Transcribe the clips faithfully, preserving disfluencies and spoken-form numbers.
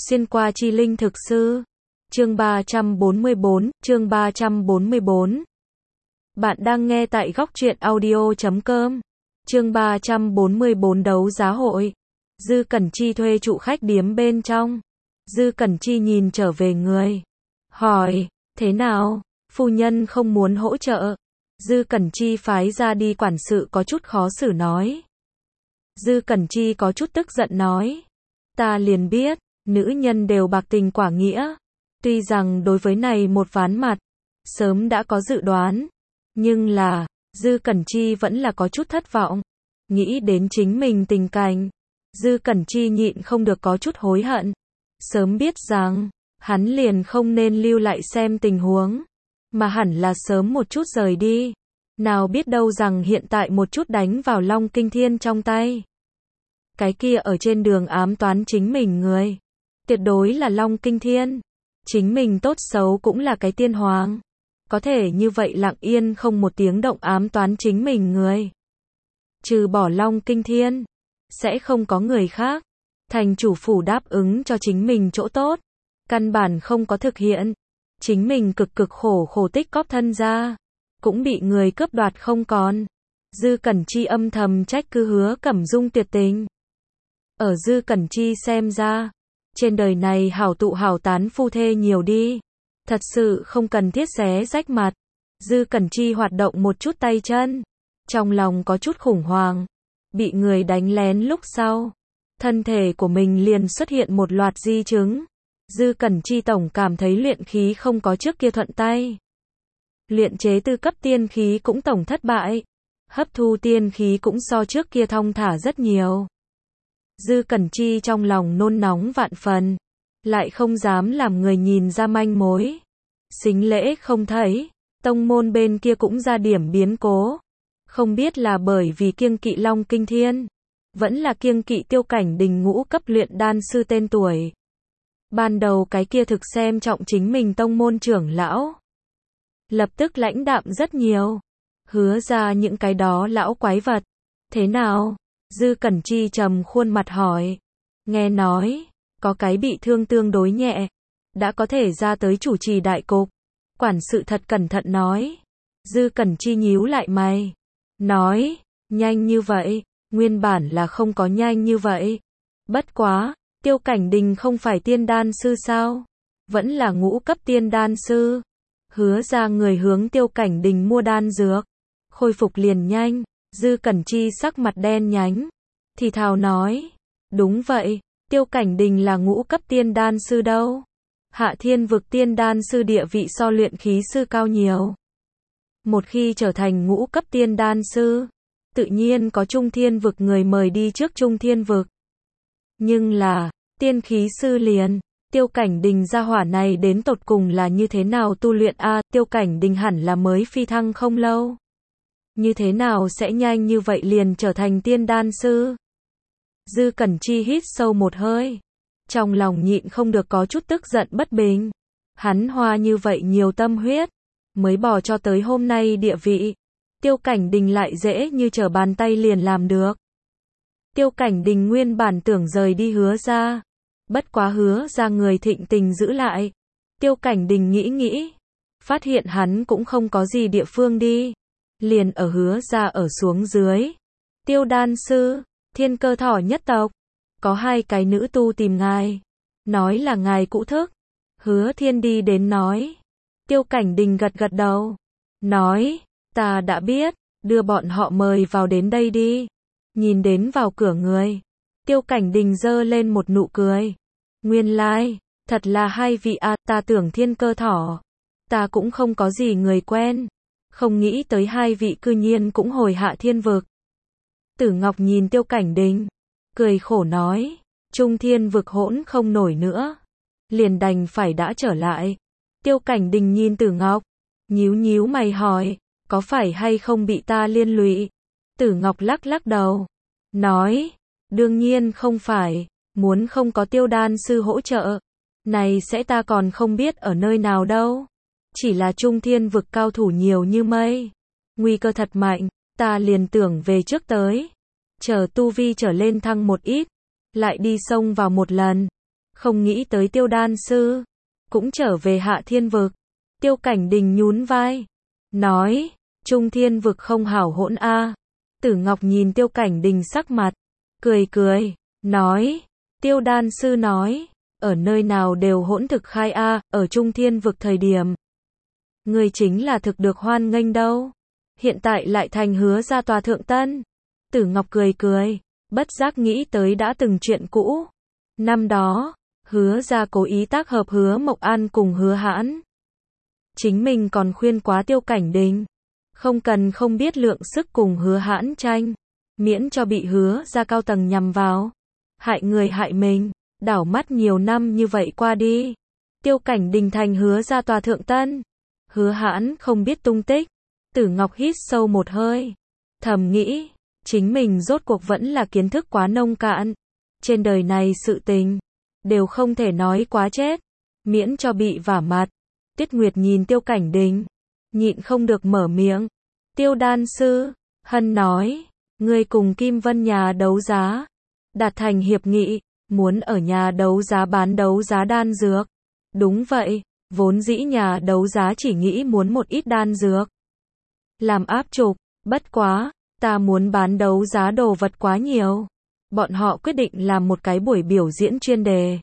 Xuyên qua chi linh thực sư. Chương ba trăm bốn mươi bốn, chương ba trăm bốn mươi bốn. Bạn đang nghe tại góc truyện audio chấm com. Chương ba trăm bốn mươi bốn đấu giá hội. Dư Cẩn Chi thuê trụ khách điếm bên trong. Dư Cẩn Chi nhìn trở về người. Hỏi, thế nào? Phu nhân không muốn hỗ trợ. Dư Cẩn Chi phái ra đi quản sự có chút khó xử nói. Dư Cẩn Chi có chút tức giận nói. Ta liền biết, nữ nhân đều bạc tình quả nghĩa. Tuy rằng đối với này một ván mặt, sớm đã có dự đoán. Nhưng là, Dư Cẩn Chi vẫn là có chút thất vọng. Nghĩ đến chính mình tình cảnh. Dư Cẩn Chi nhịn không được có chút hối hận. Sớm biết rằng, hắn liền không nên lưu lại xem tình huống. Mà hẳn là sớm một chút rời đi. Nào biết đâu rằng hiện tại một chút đánh vào Long Kinh Thiên trong tay. Cái kia ở trên đường ám toán chính mình người. Tuyệt đối là Long Kinh Thiên. Chính mình tốt xấu cũng là cái tiên hoàng. Có thể như vậy lặng yên không một tiếng động ám toán chính mình người. Trừ bỏ Long Kinh Thiên, sẽ không có người khác. Thành chủ phủ đáp ứng cho chính mình chỗ tốt. Căn bản không có thực hiện. Chính mình cực cực khổ khổ tích cóp thân ra. Cũng bị người cướp đoạt không còn. Dư Cẩn Chi âm thầm trách cứ Hứa Cẩm Dung tuyệt tình. Ở Dư Cẩn Chi xem ra, trên đời này hảo tụ hảo tán phu thê nhiều đi. Thật sự không cần thiết xé rách mặt. Dư Cẩn Chi hoạt động một chút tay chân. Trong lòng có chút khủng hoảng. Bị người đánh lén lúc sau. Thân thể của mình liền xuất hiện một loạt di chứng. Dư Cẩn Chi tổng cảm thấy luyện khí không có trước kia thuận tay. Luyện chế tư cấp tiên khí cũng tổng thất bại. Hấp thu tiên khí cũng so trước kia thong thả rất nhiều. Dư Cẩn Chi trong lòng nôn nóng vạn phần. Lại không dám làm người nhìn ra manh mối. Sính lễ không thấy. Tông môn bên kia cũng ra điểm biến cố. Không biết là bởi vì kiêng kỵ Long Kinh Thiên. Vẫn là kiêng kỵ Tiêu Cảnh Đình ngũ cấp luyện đan sư tên tuổi. Ban đầu cái kia thực xem trọng chính mình tông môn trưởng lão. Lập tức lãnh đạm rất nhiều. Hứa ra những cái đó lão quái vật. Thế nào? Dư Cẩn Chi trầm khuôn mặt hỏi. Nghe nói, có cái bị thương tương đối nhẹ. Đã có thể ra tới chủ trì đại cục. Quản sự thật cẩn thận nói. Dư Cẩn Chi nhíu lại mày. Nói, nhanh như vậy. Nguyên bản là không có nhanh như vậy. Bất quá, Tiêu Cảnh Đình không phải tiên đan sư sao? Vẫn là ngũ cấp tiên đan sư. Hứa ra người hướng Tiêu Cảnh Đình mua đan dược. Khôi phục liền nhanh. Dư Cẩn Chi sắc mặt đen nhánh. Thì thào nói. Đúng vậy, Tiêu Cảnh Đình là ngũ cấp tiên đan sư đâu. Hạ thiên vực tiên đan sư địa vị so luyện khí sư cao nhiều. Một khi trở thành ngũ cấp tiên đan sư, tự nhiên có Trung Thiên vực người mời đi trước Trung Thiên vực. Nhưng là, tiên khí sư liền, Tiêu Cảnh Đình gia hỏa này đến tột cùng là như thế nào tu luyện a? À, Tiêu Cảnh Đình hẳn là mới phi thăng không lâu. Như thế nào sẽ nhanh như vậy liền trở thành tiên đan sư? Dư Cẩn Chi hít sâu một hơi. Trong lòng nhịn không được có chút tức giận bất bình. Hắn hoa như vậy nhiều tâm huyết. Mới bỏ cho tới hôm nay địa vị. Tiêu Cảnh Đình lại dễ như trở bàn tay liền làm được. Tiêu Cảnh Đình nguyên bản tưởng rời đi Hứa ra. Bất quá Hứa ra người thịnh tình giữ lại. Tiêu Cảnh Đình nghĩ nghĩ. Phát hiện hắn cũng không có gì địa phương đi. Liền ở Hứa ra ở xuống dưới. Tiêu đan sư, Thiên Cơ Thỏ nhất tộc. Có hai cái nữ tu tìm ngài. Nói là ngài cũ thức. Hứa Thiên đi đến nói. Tiêu Cảnh Đình gật gật đầu. Nói, ta đã biết, đưa bọn họ mời vào đến đây đi. Nhìn đến vào cửa người. Tiêu Cảnh Đình giơ lên một nụ cười. Nguyên lai, like, thật là hai vị a, à, ta tưởng Thiên Cơ Thỏ. Ta cũng không có gì người quen. Không nghĩ tới hai vị cư nhiên cũng hồi hạ thiên vực. Tử Ngọc nhìn Tiêu Cảnh Đình. Cười khổ nói. Trung Thiên vực hỗn không nổi nữa. Liền đành phải đã trở lại. Tiêu Cảnh Đình nhìn Tử Ngọc. Nhíu nhíu mày hỏi. Có phải hay không bị ta liên lụy? Tử Ngọc lắc lắc đầu. Nói. Đương nhiên không phải. Muốn không có Tiêu đan sư hỗ trợ. Này sẽ ta còn không biết ở nơi nào đâu. Chỉ là Trung Thiên vực cao thủ nhiều như mây. Nguy cơ thật mạnh. Ta liền tưởng về trước tới. Chờ tu vi trở lên thăng một ít. Lại đi xông vào một lần. Không nghĩ tới Tiêu đan sư cũng trở về Hạ Thiên vực. Tiêu Cảnh Đình nhún vai, nói, Trung Thiên vực không hảo hỗn a. Tử Ngọc nhìn Tiêu Cảnh Đình sắc mặt, cười cười, nói, Tiêu đan sư nói, ở nơi nào đều hỗn thực khai a, ở Trung Thiên vực thời điểm. Người chính là thực được hoan nghênh đâu. Hiện tại lại thành Hứa gia tòa thượng tân. Tử Ngọc cười cười, bất giác nghĩ tới đã từng chuyện cũ. Năm đó, Hứa gia cố ý tác hợp Hứa Mộc An cùng Hứa Hãn. Chính mình còn khuyên quá Tiêu Cảnh Đình, không cần không biết lượng sức cùng Hứa Hãn tranh, miễn cho bị Hứa gia cao tầng nhằm vào, hại người hại mình. Đảo mắt nhiều năm như vậy qua đi, Tiêu Cảnh Đình thành Hứa gia tòa thượng tân, Hứa Hãn không biết tung tích. Tử Ngọc hít sâu một hơi, thầm nghĩ, chính mình rốt cuộc vẫn là kiến thức quá nông cạn. Trên đời này sự tình đều không thể nói quá chết, miễn cho bị vả mặt. Tiết Nguyệt nhìn Tiêu Cảnh Đình, nhịn không được mở miệng. Tiêu đan sư, Hân nói, ngươi cùng Kim Vân nhà đấu giá đạt thành hiệp nghị, muốn ở nhà đấu giá bán đấu giá đan dược. Đúng vậy, vốn dĩ nhà đấu giá chỉ nghĩ muốn một ít đan dược làm áp trục, bất quá, ta muốn bán đấu giá đồ vật quá nhiều. Bọn họ quyết định làm một cái buổi biểu diễn chuyên đề.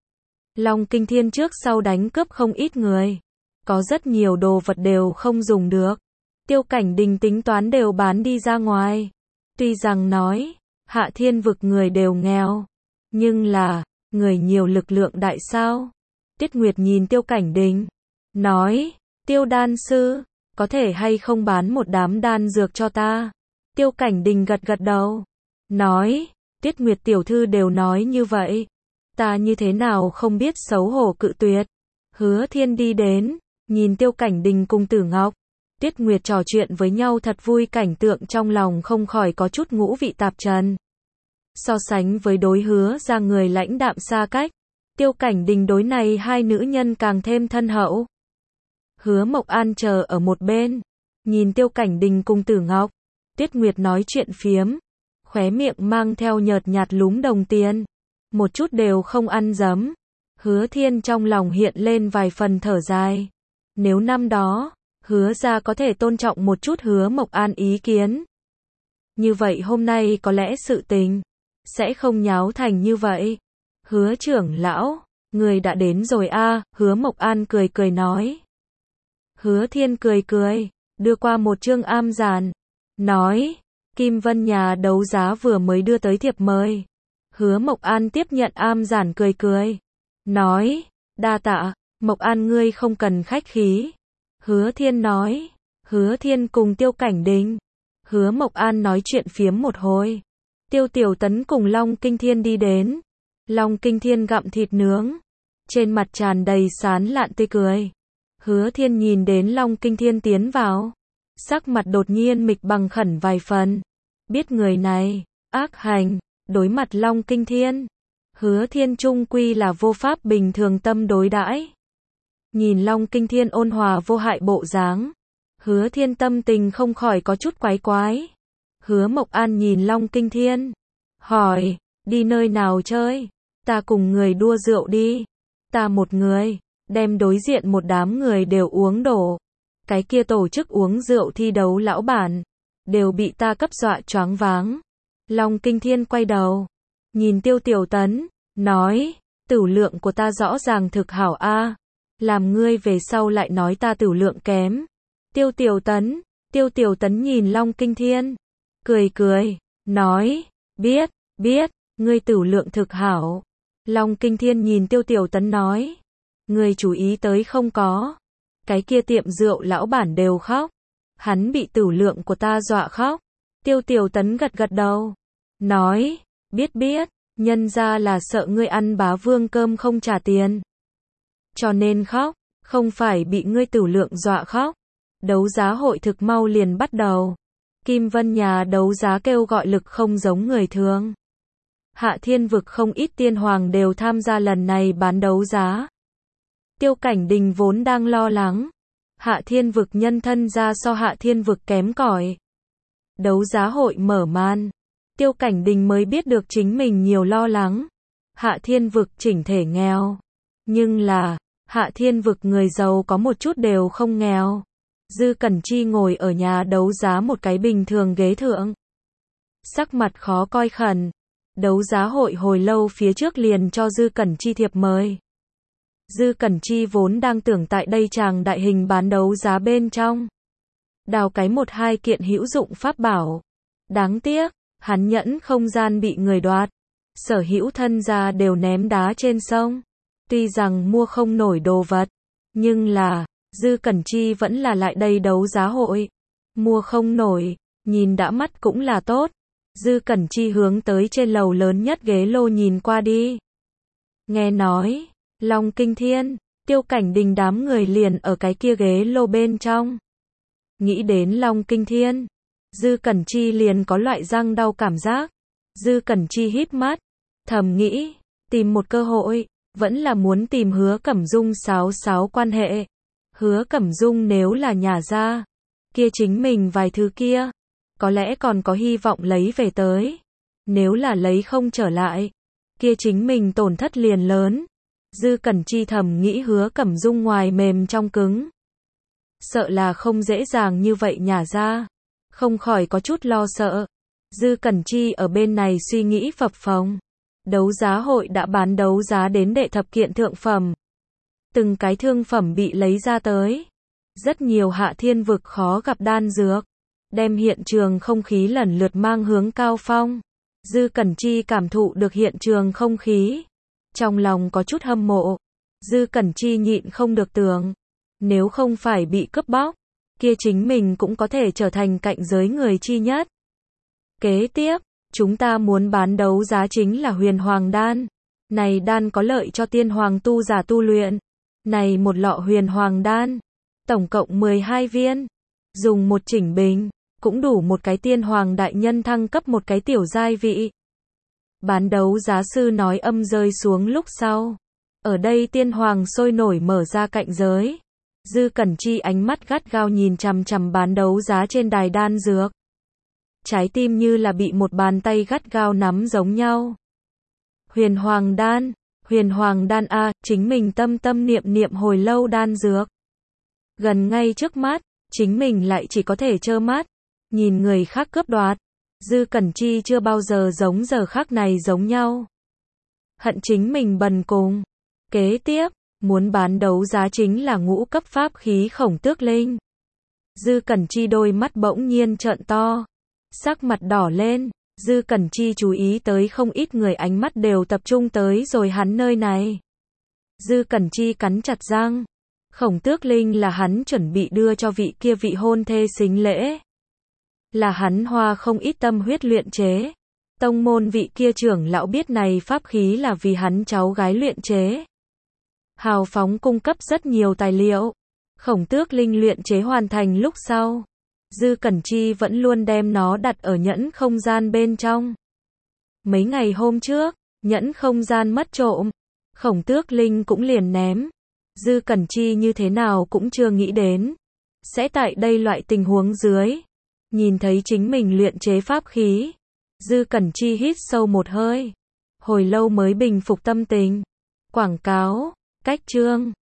Long Kinh Thiên trước sau đánh cướp không ít người, có rất nhiều đồ vật đều không dùng được. Tiêu Cảnh Đình tính toán đều bán đi ra ngoài. Tuy rằng nói, Hạ Thiên vực người đều nghèo, nhưng là, người nhiều lực lượng đại sao. Tiết Nguyệt nhìn Tiêu Cảnh Đình, nói, Tiêu đan sư, có thể hay không bán một đám đan dược cho ta. Tiêu Cảnh Đình gật gật đầu, nói, Tiết Nguyệt tiểu thư đều nói như vậy, ta như thế nào không biết xấu hổ cự tuyệt. Hứa Thiên đi đến, nhìn Tiêu Cảnh Đình cùng Tử Ngọc, Tiết Nguyệt trò chuyện với nhau thật vui, cảnh tượng trong lòng không khỏi có chút ngũ vị tạp trần. So sánh với đối Hứa gia người lãnh đạm xa cách, Tiêu Cảnh Đình đối này hai nữ nhân càng thêm thân hậu. Hứa Mộc An chờ ở một bên, nhìn Tiêu Cảnh Đình cùng Tử Ngọc, Tiết Nguyệt nói chuyện phiếm, khóe miệng mang theo nhợt nhạt lúm đồng tiền, một chút đều không ăn dấm. Hứa Thiên trong lòng hiện lên vài phần thở dài. Nếu năm đó, Hứa gia có thể tôn trọng một chút Hứa Mộc An ý kiến, như vậy hôm nay có lẽ sự tình sẽ không nháo thành như vậy. Hứa trưởng lão, người đã đến rồi a. Hứa Mộc An cười cười nói. Hứa Thiên cười cười, đưa qua một chương am giản, nói, Kim Vân nhà đấu giá vừa mới đưa tới thiệp mời. Hứa Mộc An tiếp nhận am giản cười cười, nói, đa tạ, Mộc An ngươi không cần khách khí. Hứa Thiên nói. Hứa Thiên cùng Tiêu Cảnh Đình, Hứa Mộc An nói chuyện phiếm một hồi. Tiêu Tiểu Tấn cùng Long Kinh Thiên đi đến. Long Kinh Thiên gặm thịt nướng, trên mặt tràn đầy sán lạn tươi cười. Hứa Thiên nhìn đến Long Kinh Thiên tiến vào, sắc mặt đột nhiên mịch bằng khẩn vài phần. Biết người này ác hành, đối mặt Long Kinh Thiên, Hứa Thiên trung quy là vô pháp bình thường tâm đối đãi. Nhìn Long Kinh Thiên ôn hòa vô hại bộ dáng, Hứa Thiên tâm tình không khỏi có chút quái quái. Hứa Mộc An nhìn Long Kinh Thiên, hỏi, đi nơi nào chơi? Ta cùng người đua rượu đi. Ta một người, đem đối diện một đám người đều uống đổ. Cái kia tổ chức uống rượu thi đấu lão bản, đều bị ta cấp dọa choáng váng. Long Kinh Thiên quay đầu, nhìn Tiêu Tiểu Tấn, nói, tửu lượng của ta rõ ràng thực hảo a, làm ngươi về sau lại nói ta tửu lượng kém. Tiêu Tiểu Tấn, Tiêu Tiểu Tấn nhìn Long Kinh Thiên, cười cười, nói, biết, biết, ngươi tửu lượng thực hảo. Long Kinh Thiên nhìn Tiêu Tiểu Tấn nói, ngươi chú ý tới không có, cái kia tiệm rượu lão bản đều khóc, hắn bị tửu lượng của ta dọa khóc. Tiêu Tiểu Tấn gật gật đầu, nói, biết biết, nhân ra là sợ ngươi ăn bá vương cơm không trả tiền, cho nên khóc, không phải bị ngươi tửu lượng dọa khóc. Đấu giá hội thực mau liền bắt đầu. Kim Vân nhà đấu giá kêu gọi lực không giống người thường. Hạ Thiên vực không ít tiên hoàng đều tham gia lần này bán đấu giá. Tiêu Cảnh Đình vốn đang lo lắng, Hạ Thiên vực nhân thân ra so Hạ Thiên vực kém cỏi. Đấu giá hội mở màn, Tiêu Cảnh Đình mới biết được chính mình nhiều lo lắng. Hạ Thiên Vực chỉnh thể nghèo. Nhưng là, Hạ Thiên Vực người giàu có một chút đều không nghèo. Dư Cẩn Chi ngồi ở nhà đấu giá một cái bình thường ghế thượng. Sắc mặt khó coi khẩn. Đấu giá hội hồi lâu phía trước liền cho Dư Cẩn Chi thiệp mời. Dư Cẩn Chi vốn đang tưởng tại đây chàng đại hình bán đấu giá bên trong đào cái một hai kiện hữu dụng pháp bảo. Đáng tiếc, hắn nhẫn không gian bị người đoạt. Sở hữu thân gia đều ném đá trên sông. Tuy rằng mua không nổi đồ vật, nhưng là, Dư Cẩn Chi vẫn là lại đây đấu giá hội. Mua không nổi, nhìn đã mắt cũng là tốt. Dư Cẩn Chi hướng tới trên lầu lớn nhất ghế lô nhìn qua đi. Nghe nói, Long Kinh Thiên, Tiêu Cảnh Đình đám người liền ở cái kia ghế lô bên trong. Nghĩ đến Long Kinh Thiên, Dư Cẩn Chi liền có loại răng đau cảm giác. Dư Cẩn Chi híp mắt, thầm nghĩ, tìm một cơ hội, vẫn là muốn tìm Hứa Cẩm Dung xáo xáo quan hệ. Hứa Cẩm Dung nếu là nhà ra, kia chính mình vài thứ kia, có lẽ còn có hy vọng lấy về tới. Nếu là lấy không trở lại, kia chính mình tổn thất liền lớn. Dư Cẩn Chi thầm nghĩ Hứa Cẩm Dung ngoài mềm trong cứng. Sợ là không dễ dàng như vậy nhả ra. Không khỏi có chút lo sợ. Dư Cẩn Chi ở bên này suy nghĩ phập phồng. Đấu giá hội đã bán đấu giá đến đệ thập kiện thượng phẩm. Từng cái thương phẩm bị lấy ra tới. Rất nhiều Hạ Thiên Vực khó gặp đan dược. Đem hiện trường không khí lần lượt mang hướng cao phong. Dư Cẩn Chi cảm thụ được hiện trường không khí. Trong lòng có chút hâm mộ. Dư Cẩn Chi nhịn không được tưởng. Nếu không phải bị cướp bóc, kia chính mình cũng có thể trở thành cạnh giới người chi nhất. Kế tiếp, chúng ta muốn bán đấu giá chính là huyền hoàng đan. Này đan có lợi cho tiên hoàng tu giả tu luyện. Này một lọ huyền hoàng đan, tổng cộng mười hai viên. Dùng một chỉnh bình, cũng đủ một cái tiên hoàng đại nhân thăng cấp một cái tiểu giai vị. Bán đấu giá sư nói âm rơi xuống lúc sau. Ở đây tiên hoàng sôi nổi mở ra cạnh giới. Dư Cẩn Chi ánh mắt gắt gao nhìn chằm chằm bán đấu giá trên đài đan dược. Trái tim như là bị một bàn tay gắt gao nắm giống nhau. Huyền hoàng đan, huyền hoàng đan a, chính mình tâm tâm niệm niệm hồi lâu đan dược. Gần ngay trước mắt, chính mình lại chỉ có thể trơ mắt, nhìn người khác cướp đoạt. Dư Cẩn Chi chưa bao giờ giống giờ khắc này giống nhau. Hận chính mình bần cùng. Kế tiếp, muốn bán đấu giá chính là ngũ cấp pháp khí Khổng Tước Linh. Dư Cẩn Chi đôi mắt bỗng nhiên trợn to. Sắc mặt đỏ lên. Dư Cẩn Chi chú ý tới không ít người ánh mắt đều tập trung tới rồi hắn nơi này. Dư Cẩn Chi cắn chặt răng. Khổng Tước Linh là hắn chuẩn bị đưa cho vị kia vị hôn thê sính lễ. Là hắn hoa không ít tâm huyết luyện chế. Tông môn vị kia trưởng lão biết này pháp khí là vì hắn cháu gái luyện chế. Hào phóng cung cấp rất nhiều tài liệu. Khổng Tước Linh luyện chế hoàn thành lúc sau. Dư Cẩn Chi vẫn luôn đem nó đặt ở nhẫn không gian bên trong. Mấy ngày hôm trước, nhẫn không gian mất trộm. Khổng Tước Linh cũng liền ném. Dư Cẩn Chi như thế nào cũng chưa nghĩ đến. Sẽ tại đây loại tình huống dưới. Nhìn thấy chính mình luyện chế pháp khí. Dư Cẩn Chi hít sâu một hơi. Hồi lâu mới bình phục tâm tình. Quảng cáo, cách chương.